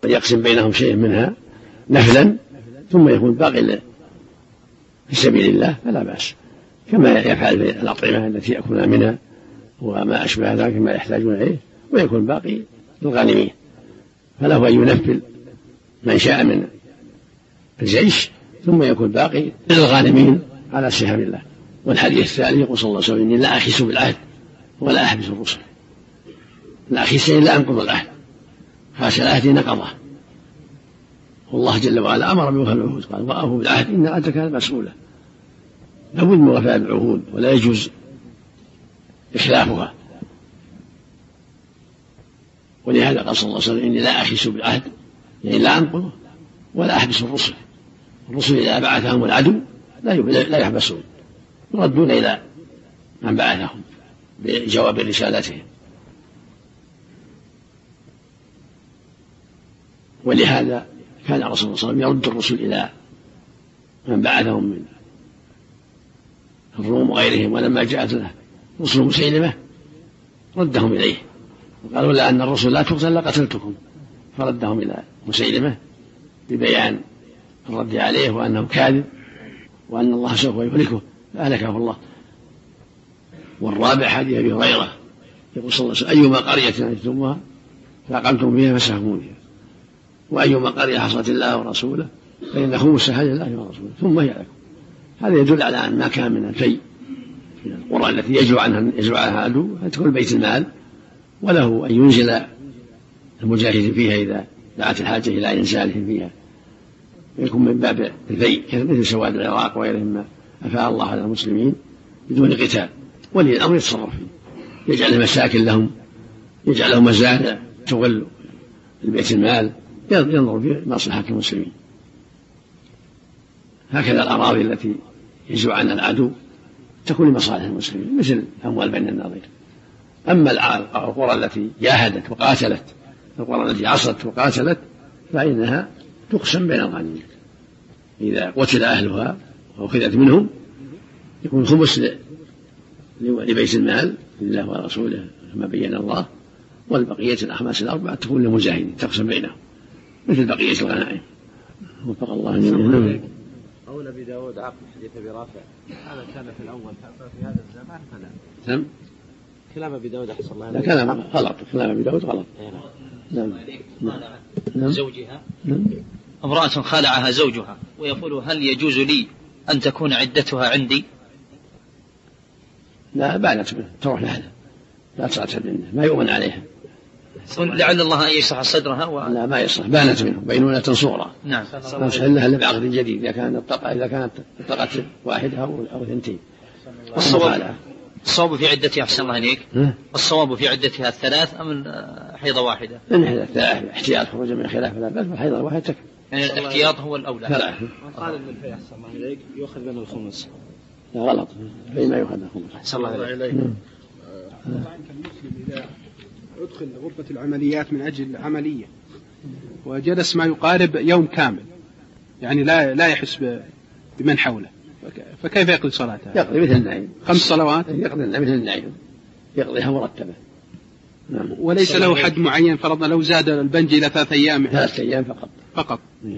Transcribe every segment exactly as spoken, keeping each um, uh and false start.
يقسم بينهم شيء منها نفلا ثم يكون باقي في سبيل الله فلا بأس، كما يفعل في الأطعمة التي يأكلون منها وما أشبه ذلك ما يحتاجون إليه، ويكون باقي للغانمين. فله أن ينفل من شاء من الجيش ثم يكون باقي للغانمين على سهم الله. والحديث الثاني يقول صلى الله عليه وسلم: إني لا أخس بالعهد ولا أحبس الرسل. لا أخس لا أنقض العهد، خاش العهد نقضه، والله جل وعلا أمر بوفاء العهود، قال: وأوفوا بالعهد إن العهد كان مسؤولا. لابد من وفاء العهود ولا يجوز إخلافها. ولهذا قال صلى الله عليه وسلم: إني لا أخس بالعهد، يعني لا أنقضه ولا أحبس الرسل. الرسل إذا بعثهم العدو لا يحبسون، يردون إلى من بعثهم بجواب رسالتهم. ولهذا كان الرسول صلى الله عليه وسلم يرد الرسل إلى من بعثهم من الروم وغيرهم، ولما جاءت له رسل مسيلمة ردهم إليه وقالوا: لا أن الرسل لا تقتل لقتلتكم، فردهم إلى مسيلمة ببيان الرد عليه وأنه كاذب وأن الله سوف يهلكه فأهلكه الله. والرابع حديث أبي هريرة يقول صلى الله عليه وسلم: أيما قرية أنتموها فأقمتم فيها فساهموا فيها، وأيما قرية عصت الله ورسوله فإن خمس هدي الله ورسوله ثم هي لكم. هذا يدل على أن ما كان من الفيء من القرى التي يجوع عنها يجوع عنها عدو تدخل بيت المال، وله أن ينزل المجاهد فيها إذا دعت الحاجة إلى إنزالهم فيها، يكون من باب الفيء مثل سواد العراق وغيرهم ما أفاء الله على المسلمين بدون قتال. ولي الأمر يتصرف فيه، يجعل مساكن لهم، يجعل لهم مزارع تغل البيت المال، ينظر في مصلحة المسلمين. هكذا الأراضي التي يجوع عنها العدو تكون لمصالح المسلمين مثل أموال بني النضير. أما القرى التي جاهدت وقاتلت، القرى التي عصت وقاتلت، فإنها تقسم بين الغانمين. إذا قتل أهلها وأخذت منهم يكون خمس لبيت المال لله ورسوله كما بين الله، والبقية الأخماس الأربعة تكون للمجاهدين تقسم بينهم مثل بقية الغنائم. وفق الله جميعا. قول أبي داود عقب حديث أبي رافع هذا كان في الأول ففي هذا الزمان فلا. نعم. كلام أبي داود أحسن الله. لا كلام غلط، كلام أبي داود غلط. نعم. نعم. زوجها. نعم. امرأة خالعها زوجها ويقول: هل يجوز لي أن تكون عدتها عندي؟ لا بانت منه، تروح لها، لا تعتد منه، ما يؤمن عليها. لعل الله أن يشرح صدرها و... لا ما يصلح، بانت منه بينونة صغرى. نعم. لا تحل لها إلا بعقد جديد إذا كانت الطلقة إذا كانت الطلقة واحدة أو اثنتين. والصواب الصواب في عدتها أحسن الله إليك. الصواب في عدتها الثلاث أم حيضة واحدة؟ إن حيضة ثلاث احتياط خروج من خلاف لا بأس، والحيضة واحدة تكفي. يعني الاحتياط هو الأولى. ثلاث. قال إن الفيء أحسن الله إليك يؤخذ من الخمس. لا غلط، فيما يؤخذ من الخمس. أحسن الله إليك. طبعا كالمسلم إذا أدخل غرفة العمليات من أجل عملية وجلس ما يقارب يوم كامل، يعني لا لا يحس بمن حوله، فكيف يقضي صلاته؟ يقضي مثل النعيم، خمس صلوات يقضي مثل النعيم، يقضيها مرتبة. نعم. وليس له حد معين، فرضنا لو زاد البنج إلى ثلاث أيام ثلاث أيام فقط فقط.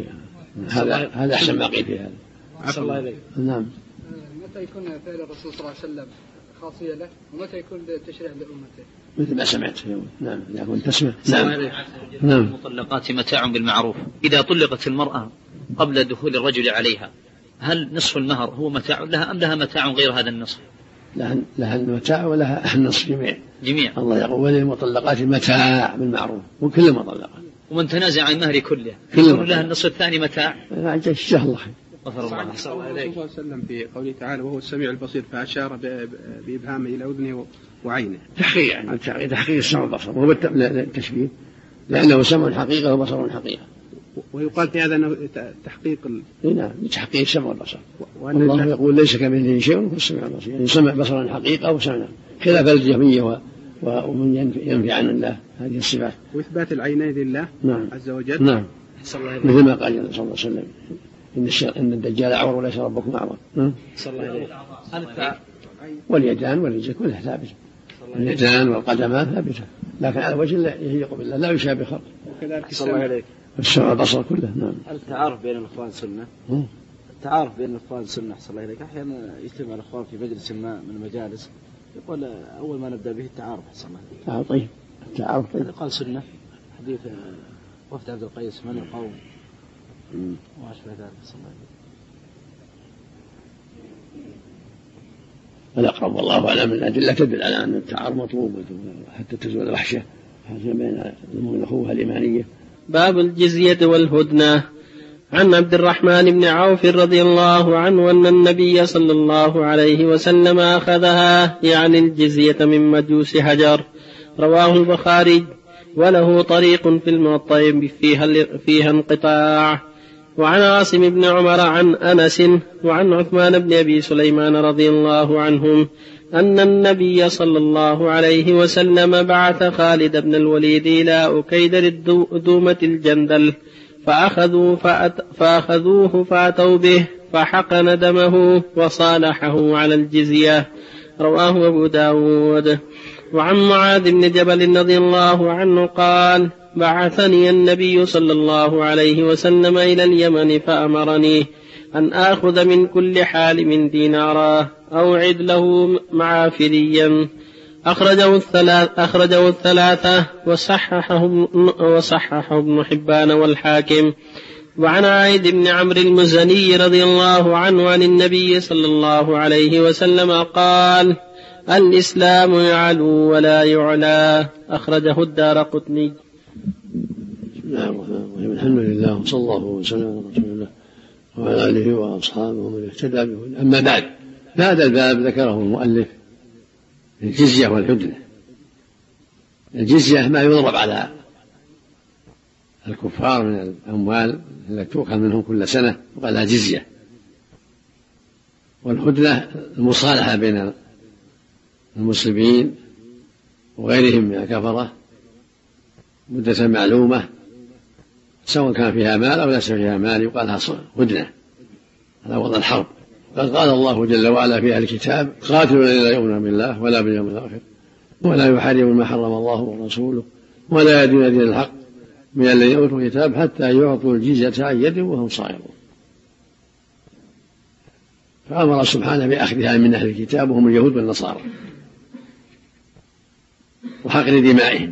هذا هذا أحسن ما قيل في هذا. عفوا الله إليك. نعم. متى يكون فعل الرسول صلى الله عليه وسلم خاصية له ومتى يكون تشريع لأمته؟ مثل ما سمعت. نعم. إذا كنت تسمع. نعم. نعم. المطلقات متاع بالمعروف. إذا طلقت المرأة قبل دخول الرجل عليها هل نصف المهر هو متاع لها أم لها متاع غير هذا النصف؟ لها لها المتاع ولها النصف جميع. جميع. الله يقول: وللمطلقات متاع بالمعروف، وكل المطلقات. ومن تنازع عن المهر كله يكون لها النصف الثاني متاع. لا جزاه الله خير. غفر الله. صلى الله عليه وسلم في قوله تعالى: وهو السميع البصير، فأشار بإبهامه إلى أذنه وعينه. تحقيق يعني تحقيق السمع والبصر، وهو التشبيه لأنه سمع حقيقة وبصر حقيقة. ويقال في هذا أنه تحقيق ال... نعم تحقيق السمع والبصر. والله يقول: ليس كمثله شيء وهو السميع البصير، يعني سمع بصرا حقيقة وسمع، خلاف الجهمية ومن ينفي عن الله هذه الصفات. وإثبات العينين لله نعم. عز وجل. نعم. مثل ما قال صلى الله عليه وسلم: إن, إن الدجال عور وليس ربكم أعور. صلى الله عليه وسلم. واليدان والرجل كلها ثابتة، اليدان والقدمان ثابتة، لكن على وجه لا يليق بالله، لا يشابه خلقه. وكذلك السمع السمع البصر كله. نعم. هل التعارف بين الإخوان سنة؟ التعارف بين الإخوان سنة أحسن الله إليك. أحيانا يجتمع الإخوان في مجلس ما من المجالس يقول أول ما نبدأ به التعارف أحسن الله إليك. آه طيب التعارف طيب. هذا قال سنة حديث وفد عبد القيس من القوم وأشبه ذلك أحسن الله إليك. الأقرب والله أعلم الأدلة تدل على أن التعارف مطلوب حتى تزول الوحشة بين الأخوة الإيمانية. باب الجزية والهدنة. عن عبد الرحمن بن عوف رضي الله عنه أن النبي صلى الله عليه وسلم أخذها يعني الجزية من مجوس هجر. رواه البخاري وله طريق في الموطأ فيها, فيها انقطاع. وعن عاصم بن عمر عن أنس وعن عثمان بن أبي سليمان رضي الله عنهم أن النبي صلى الله عليه وسلم بعث خالد بن الوليد إلى أكيدر دومة الجندل فأخذوا فأت فأخذوه فأتوا به فحقن دمه وصالحه على الجزية. رواه أبو داود. وعن معاذ بن جبل رضي الله عنه قال بعثني النبي صلى الله عليه وسلم إلى اليمن فأمرني أن آخذ من كل حالم دينارا أوعد له معافريا. أخرجه الثلاث أخرجه الثلاثة وصححه وصححه ابن حبان والحاكم. وعن عايد بن عمرو المزني رضي الله عنه عن النبي صلى الله عليه وسلم قال الإسلام يعلو ولا يعلى. أخرجه الدارقطني. بسم الله الرحمن الرحيم. الحمد لله وصلى الله وسلم على رسول الله وعلى آله وأصحابه ومن اهتدى به. أما بعد هذا الباب ذكره المؤلف الجزية والهدنة. الجزية ما يضرب على الكفار من الأموال التي تؤخذ منهم كل سنة وقال لها جزية. والهدنة المصالحة بين المسلمين وغيرهم من الكفرة مدة معلومة سواء كان فيها مال أو ليس فيها مال يقال لها هدنة على وضع الحرب. قد قال الله جل وعلا في أهل الكتاب قاتلوا الذين لا يؤمنون بالله ولا باليوم الآخر ولا يحرمون ما حرم الله ورسوله ولا يدين دين الحق من الذين أوتوا الكتاب حتى يعطوا الجزية عن يد وهم صاغرون. فأمر سبحانه بأخذها من أهل الكتاب وهم اليهود والنصارى وحقن دمائهم.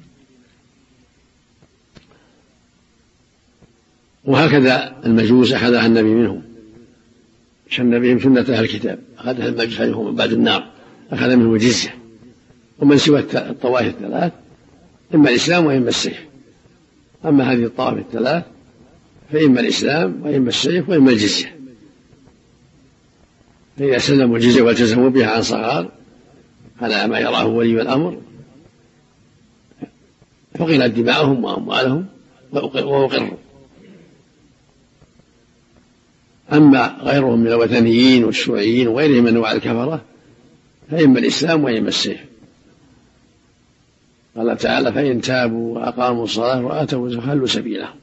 وهكذا المجوس أخذها النبي منهم سن بهم سنة أهل الكتاب. أخذها المجوس عليهم بعد النار أخذ منهم الجزية. ومن سوى الطوائف الثلاث إما الإسلام وإما السيف. أما هذه الطوائف الثلاث فإما الإسلام وإما السيف وإما الجزية. فإذا سلموا الجزية والتزموا بها عن صغار على ما يراه ولي الأمر فقلت دماؤهم وأموالهم وأقروا. أما غيرهم من الوثنيين والشيوعيين وغيرهم من أنواع الكفرة فإما الإسلام وإما السيف. قال تعالى فإن تابوا وأقاموا الصلاة وآتوا الزكاة فخلوا سبيلهم.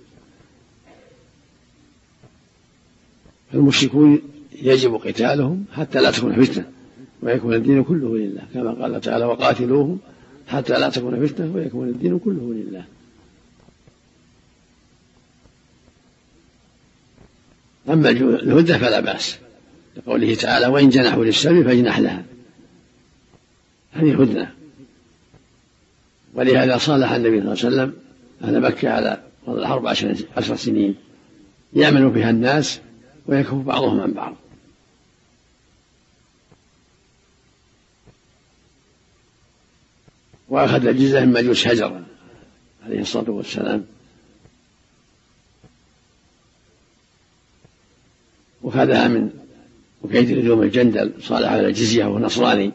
فالمشركون يجب قتالهم حتى لا تكون فتنة ويكون الدين كله لله كما قال تعالى وقاتلوهم حتى لا تكون فتنة ويكون الدين كله لله. أما الهدنة فلا بأس لقوله تعالى وإن جنحوا للسلم فاجنح لها. هذه هدنة. ولهذا صالح النبي صلى الله عليه وسلم أهل مكة على وضع الحرب عشر سنين يعمل فيها الناس ويكف بعضهم عن بعض. وأخذ الجزية من مجوس هجر عليه الصلاة والسلام وخذها من أكيدر دومة الجندل صالح على الجزية وهو نصراني.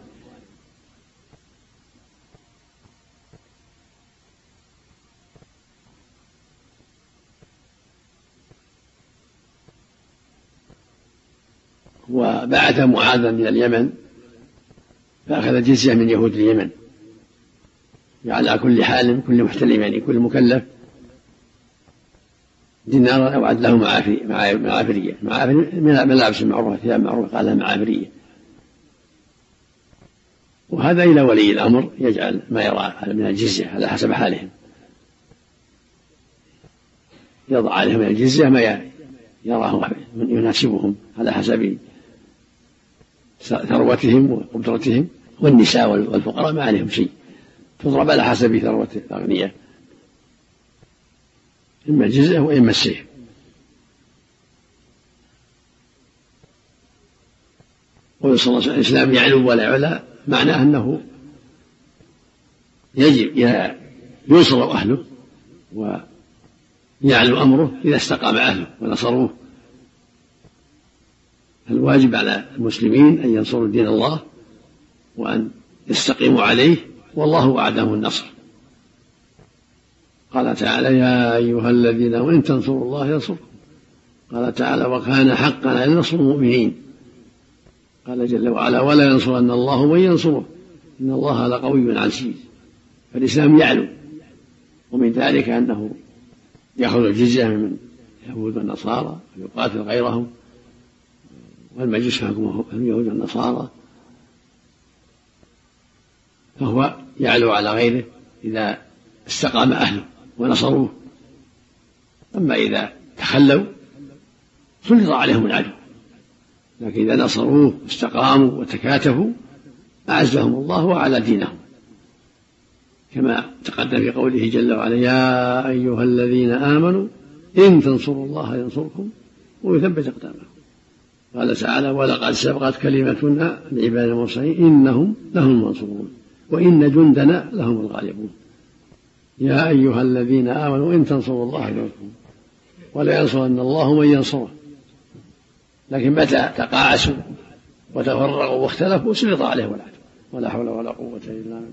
وبعث معاذا من اليمن فأخذ الجزية من يهود اليمن على كل حال كل محتلم يعني كل مكلف دينارا أوعد له معافرية. معافرية ملابس معروفة ثياب معروفة قال لها معافرية. وهذا إلى ولي الأمر يجعل ما يرى من الجزية على حسب حالهم. يضع عليهم من الجزية ما يراه يناسبهم على حسب ثروتهم وقدرتهم، والنساء والفقراء ما عليهم شيء، تضرب على حسب ثروة الأغنياء، إما الجزية وإما السيف. قول صلى الله عليه وسلم الإسلام يعلو ولا يعلى، معناه أنه يجب ينصر أهله ويعلو أمره إذا استقام أهله ونصروه. الواجب على المسلمين أن ينصروا دين الله وأن يستقيموا عليه، والله وعدهم النصر. قال تعالى يا أيها الذين وإن تنصروا الله ينصركم. قال تعالى وكان حقا على نصر المؤمنين. قال جل وعلا ولا ينصرن الله من ينصره إن الله لقوي عزيز. فالإسلام يعلو، ومن ذلك أنه يأخذ الجزية من اليهود والنصارى ويقاتل غيرهم، والمجوس هم اليهود والنصارى، فهو يعلو على غيره إذا استقام أهله ونصروه. أما إذا تخلوا سلط عليهم العدو، لكن إذا نصروه واستقاموا وتكاتفوا أعزهم الله وعلى دينهم، كما تقدم في قوله جل وعلا يا أيها الذين آمنوا إن تنصروا الله ينصركم ويثبت أقدامكم. قال تعالى ولقد سبقت كلمتنا لعباد المرسلين إنهم لهم المنصورون وإن جندنا لهم الغالبون. يا أيها الذين آمنوا إن تنصروا الله ينصركم ولا ينصرن الله من ينصره. لكن متى تقاعسوا وتفرقوا واختلفوا سلط عليهم العدو، ولا حول ولا قوة إلا بالله.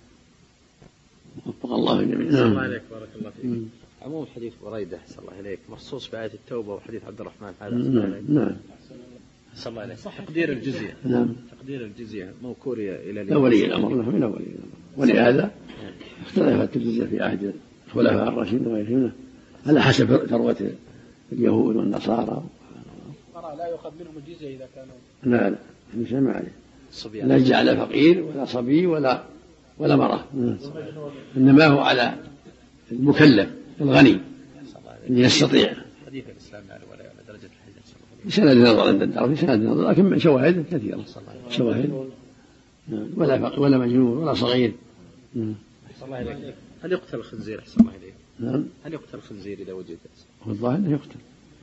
وفق الله الجميع. الله عليك بارك الله فيك. عموم حديث بريدة أحسن الله إليك مخصوص بآية التوبة وحديث عبد الرحمن هذا. نعم نعم. أحسن الله إليك. تقدير الجزية. نعم. تقدير الجزية موكورية إلى لا ولي الأمر له إلى ولي الأمر، ولهذا اختلفت الجزية في عهد الخلفاء الراشدين وغيرهم على حسب ثروة اليهود والنصارى. لا يؤخذ منهم الجزية إذا كانوا. لا لا مش ما عليه. لا جعل فقير ولا صبي ولا ولا مرأة، إنما هو على المكلف الغني اللي يستطيع. حديث الإسلام على ولا على درجة الحديث. سند نظر عند الدار، في سند نظر، لكن شواهد كثيرة. شواهد. ولا فقير ولا مجنون ولا صغير. هل يقتل الخنزير أحسن الله إليك؟ نعم. هل يقتل الخنزير إذا وجد؟ والله إنه يقتل.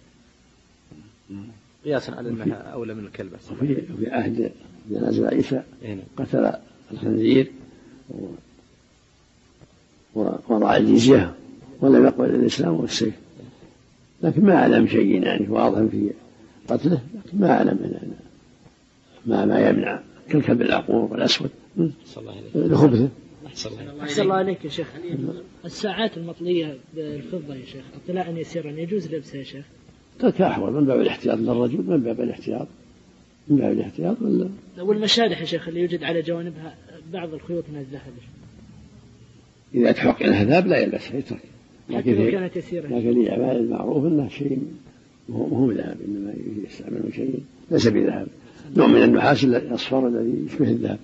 قياسا على أنها أولى من الكلب. وفي في عهد جنازة عيسى قتل الخنزير ووضع الجزية ولم يقبل الإسلام والسيف، لكن ما أعلم شيء يعني واضح في قتله، لكن ما أعلم يعني ما ما يمنع كالكلب العقور والأسود لخبثه. أحسن الله عليك يا شيخ. الساعات المطلية بالفضة يا شيخ اطلاعا يسيرا يجوز لبسها يا شيخ؟ كأحوال من باب الاحتياط للرجل، من باب الاحتياط من باب الاحتياط ولا. والمشارح يا شيخ اللي يوجد على جوانبها بعض الخيوط من الذهب، إذا تحقن الذهب لا يلبسها يترك، لكن لو كانت يسيرة. لكن الأعمال المعروف أنه شيء مو ذهب، إنما يستعمل شيء ليس بذهب، نوع من النحاس الأصفر الذي يشبه الذهب.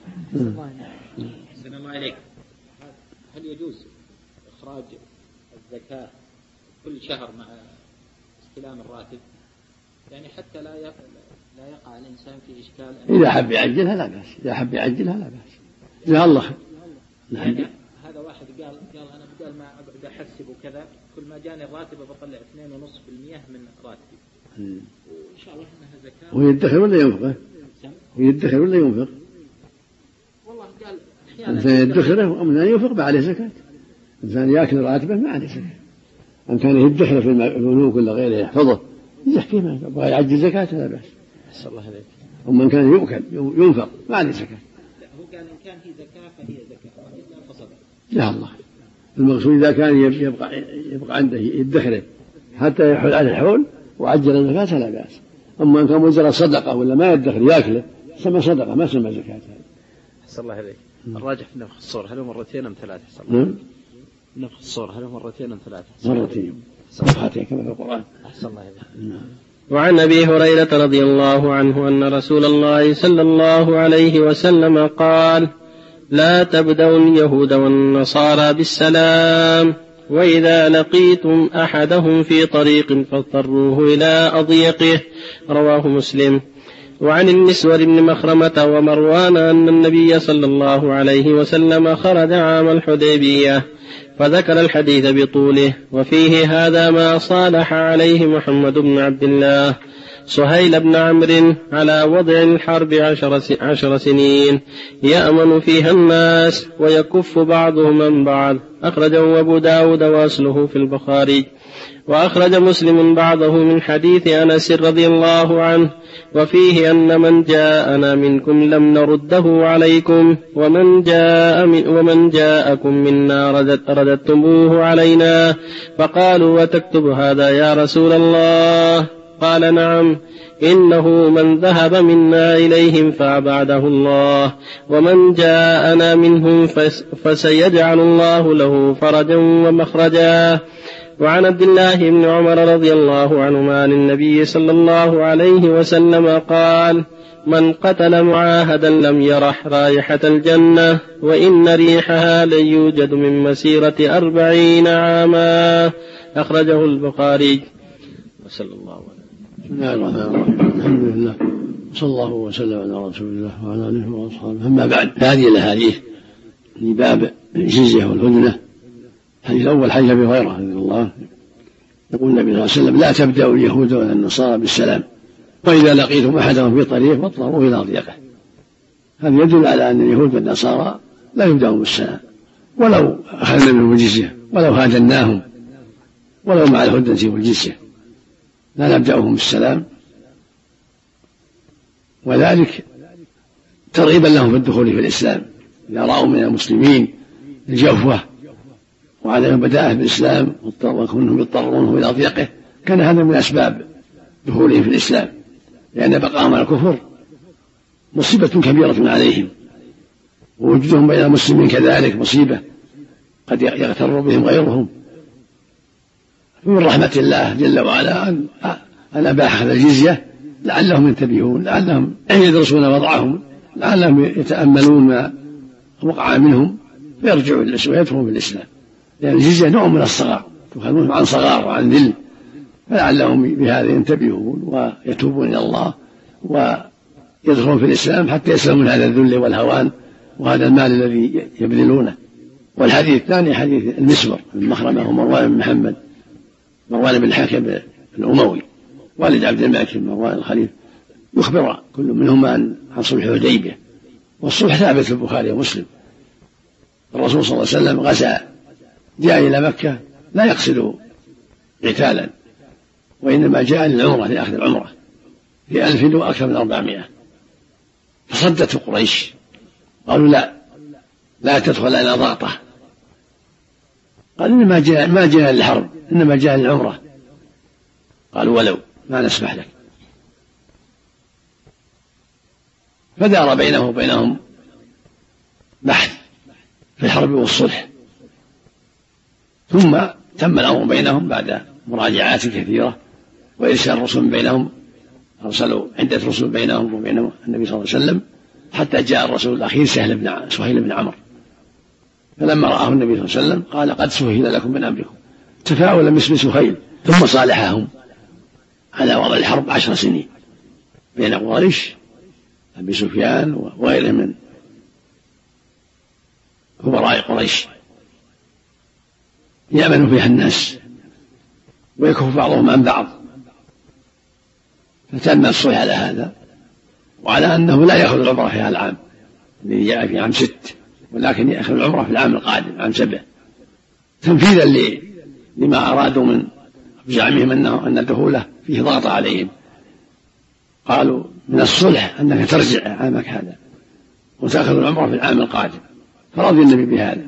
أحسن الله عليك. هل يجوز إخراج الزكاة كل شهر مع استلام الراتب، يعني حتى لا لا يقع الإنسان في إشكال؟ إذا حب يعجلها لا بأس، إذا حب يعجلها لا بأس. يا الله. يعني هذا واحد قال قال أنا بدل ما أقعد أحسب وكذا كل ما جاني الراتب بطلع اثنين ونص بالمئة من راتبي، وإن شاء الله إنها زكاة. ويدخر ولا ينفق؟ ويدخر ولا ينفق؟ والله قال أحيانا إنسان يدخره وأمنا ينفق ما عليه زكاة. إنسان يأكل راتبه ما عليه زكاة. أن كان يدخر في البنوك ولا غيره يحفظه يحكي ما يبغى يعجل زكاة لا بأس. أحسن الله عليك. أما إن كان يؤكل ينفق ما عليه زكاة. هو قال إن كان في زكاة فهي زكاة وإلا فصدق. يا الله. المقصود إذا كان يبقى يبقى عنده يدخره حتى يحول على الحول وعجل الزكاة لا بأس. أما إن كان مجرد صدقة ولا ما يدخر يأكله سمى صدقة ما سمى زكاة. أحسن الله عليك. الراجح في نفخ الصور هل هو مرتين أم ثلاثة؟ نعم. نفخ الصور هل هو مرتين أم ثلاثة؟ مرتين. صفحتين كما في القرآن. أحسن الله عليك. نعم. وعن أبي هريرة رضي الله عنه أن رسول الله صلى الله عليه وسلم قال لا تبدأوا اليهود والنصارى بالسلام وإذا لقيتم أحدهم في طريق فاضطروه إلى أضيقه. رواه مسلم. وعن المسور بن مخرمة ومروان أن النبي صلى الله عليه وسلم خرج عام الحديبية، فذكر الحديث بطوله، وفيه هذا ما صالح عليه محمد بن عبد الله سهيل بن عمرو على وضع الحرب عشر, عشر سنين يأمن فيها الناس ويكف بعضهم عن بعض. أخرجه أبو داود وأصله في البخاري. وأخرج مسلم بعضه من حديث أنس رضي الله عنه، وفيه أن من جاءنا منكم لم نرده عليكم، ومن جاء من ومن جاءكم منا ردت رددتموه علينا. فقالوا وتكتب هذا يا رسول الله؟ قال نعم، إنه من ذهب منا إليهم فأبعده الله، ومن جاءنا منهم فسيجعل الله له فرجا ومخرجا. وعن عبد الله بن عمر رضي الله عنهما عن النبي صلى الله عليه وسلم قال: من قتل معاهدا لم يرح رائحة الجنة، وإن ريحها ليوجد من مسيرة أربعين عاما. أخرجه البخاري. وصلى الله عليه وسلم. بسم الله الرحمن الرحيم. الحمد لله صلى الله وسلم على رسول الله وعلى آله وأصحابه. أما بعد، هذه الأحاديث في باب الجزية والهدنة. الحديث الأول حديث أبي هريرة رضي الله عنه يقول النبي صلى الله عليه وسلم: لا تبدأوا اليهود ولا النصارى بالسلام، وإذا لقيتم أحدهم في طريق فاضطروه إلى ضيقه. هذا يدل على أن اليهود والنصارى لا يبدأون بالسلام ولو أخذنا منهم الجزية، ولو هاجناهم، ولو مع الهدنة والجزية، لا نبدأهم بالسلام، وذلك ترغيبا لهم في الدخول في الإسلام. إذا رأوا من المسلمين الجوفة وعدم بداءة بالإسلام وكونهم يضطرونه إلى ضيقه، كان هذا من أسباب دخولهم في الإسلام، لأن بقاهم على الكفر مصيبة كبيرة عليهم، ووجودهم بين المسلمين كذلك مصيبة قد يغتر بهم غيرهم. من رحمة الله جل وعلا أن أباح أخذ الجزية لعلهم ينتبهون، لعلهم يدرسون وضعهم، لعلهم يتأملون ما وقع منهم فيرجعوا ويدخلون في الإسلام، لأن الجزية نوع من الصغار، تخلونهم عن صغار وعن ذل، فلعلهم بهذا ينتبهون ويتوبون إلى الله ويدخلون في الإسلام حتى يسلموا من هذا الذل والهوان وهذا المال الذي يبذلونه. والحديث الثاني حديث المسور بن مخرمة ومروان بن محمد، مروان بن الحكم الأموي والد عبد الملك بن مروان الخليفة، يخبر كل منهما عن صلح الحديبية. والصلح ثابت في البخاري ومسلم. الرسول صلى الله عليه وسلم غزا، جاء إلى مكة لا يقصد قتالا، وإنما جاء للعمرة لأخذ العمرة في ألف وأكثر من أربعمائة، فصدته قريش، قالوا لا لا تدخل إلى ضغطة. قال إنما جاء ما جاء للحرب، إنما جاء للعمرة. قالوا ولو ما نسمح لك. فدار بينه وبينهم بحث في الحرب والصلح، ثم تم الأمر بينهم بعد مراجعات كثيرة وإرسال رسل بينهم، أرسلوا عدة رسل بينهم وبين النبي صلى الله عليه وسلم، حتى جاء الرسول الأخير سهل بن سهيل بن عمرو. فلما رآه النبي صلى الله عليه وسلم قال: قد سهل لكم من أمركم. تفاؤلا باسم سهيل، ثم صالحهم على وضع الحرب عشر سنين بين قريش أبي سفيان وغيره من كبراء قريش، يأمن فيها الناس ويكف بعضهم عن بعض. فتم الصلح على هذا، وعلى أنه لا يأخذ العمرة في هذا العام الذي جاء في عام ست، ولكن يأخذ العمرة في العام القادم عام سبع، تنفيذا لما أرادوا من زعمهم أنه أن دخوله فيه ضغط عليهم. قالوا من الصلح أنك ترجع عامك هذا وتأخذ العمرة في العام القادم، فرضي النبي بهذا.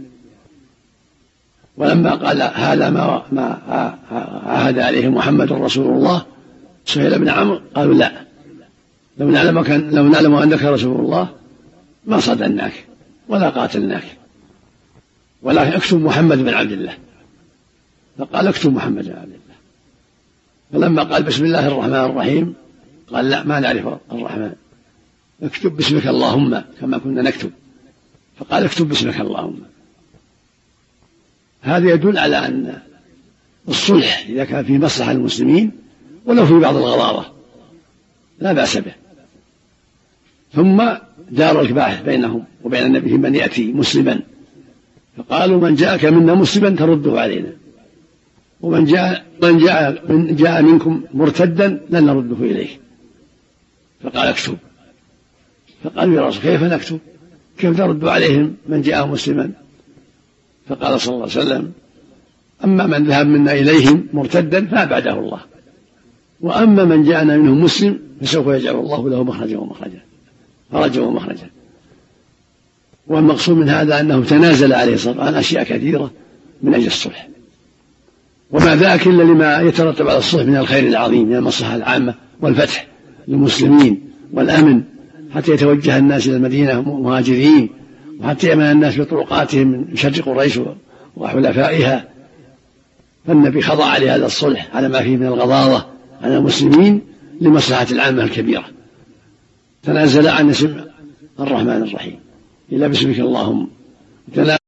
ولما قال هذا ما ما عهد عليه محمد رسول الله سهيل بن عمرو، قالوا لا، لو نعلم كان لو نعلم أنك رسول الله ما صدناك ولا قاتلناك، ولكن اكتب محمد بن عبد الله. فقال اكتب محمد بن عبد الله. فلما قال بسم الله الرحمن الرحيم قال لا، ما نعرف الرحمن، اكتب باسمك اللهم كما كنا نكتب. فقال اكتب باسمك اللهم. هذا يدل على أن الصلح إذا كان فيه مصلحة للمسلمين ولو في بعض الغضاضة لا بأس به. ثم دار الباحث بينهم وبين النبي من يأتي مسلما، فقالوا من جاءك منا مسلما ترده علينا، ومن جاء, من جاء, من جاء منكم مرتدا لن نرده إليه. فقال اكتب. فقالوا يا رسول كيف نكتب؟ كيف نرد عليهم من جاء مسلما؟ فقال صلى الله عليه وسلم أما من ذهب منا إليهم مرتدا فأبعده الله، وأما من جاءنا منهم مسلم فسوف يجعل الله له مخرجا ومخرجا فرجا ومخرجا. والمقصود من هذا أنه تنازل عليه الصلاة والسلام عن أشياء كثيرة من أجل الصلح، وما ذاك إلا لما يترتب على الصلح من الخير العظيم من المصلحة العامة والفتح للمسلمين والأمن، حتى يتوجه الناس إلى المدينة مهاجرين، وحتى يأمن الناس بطرقاتهم من شر قريش وحلفائها. فالنبي خضع لهذا الصلح على ما فيه من الغضاضة على المسلمين لمصلحة العامة الكبيرة. تنازل عن اسم الرحمن الرحيم إلى باسمك اللهم.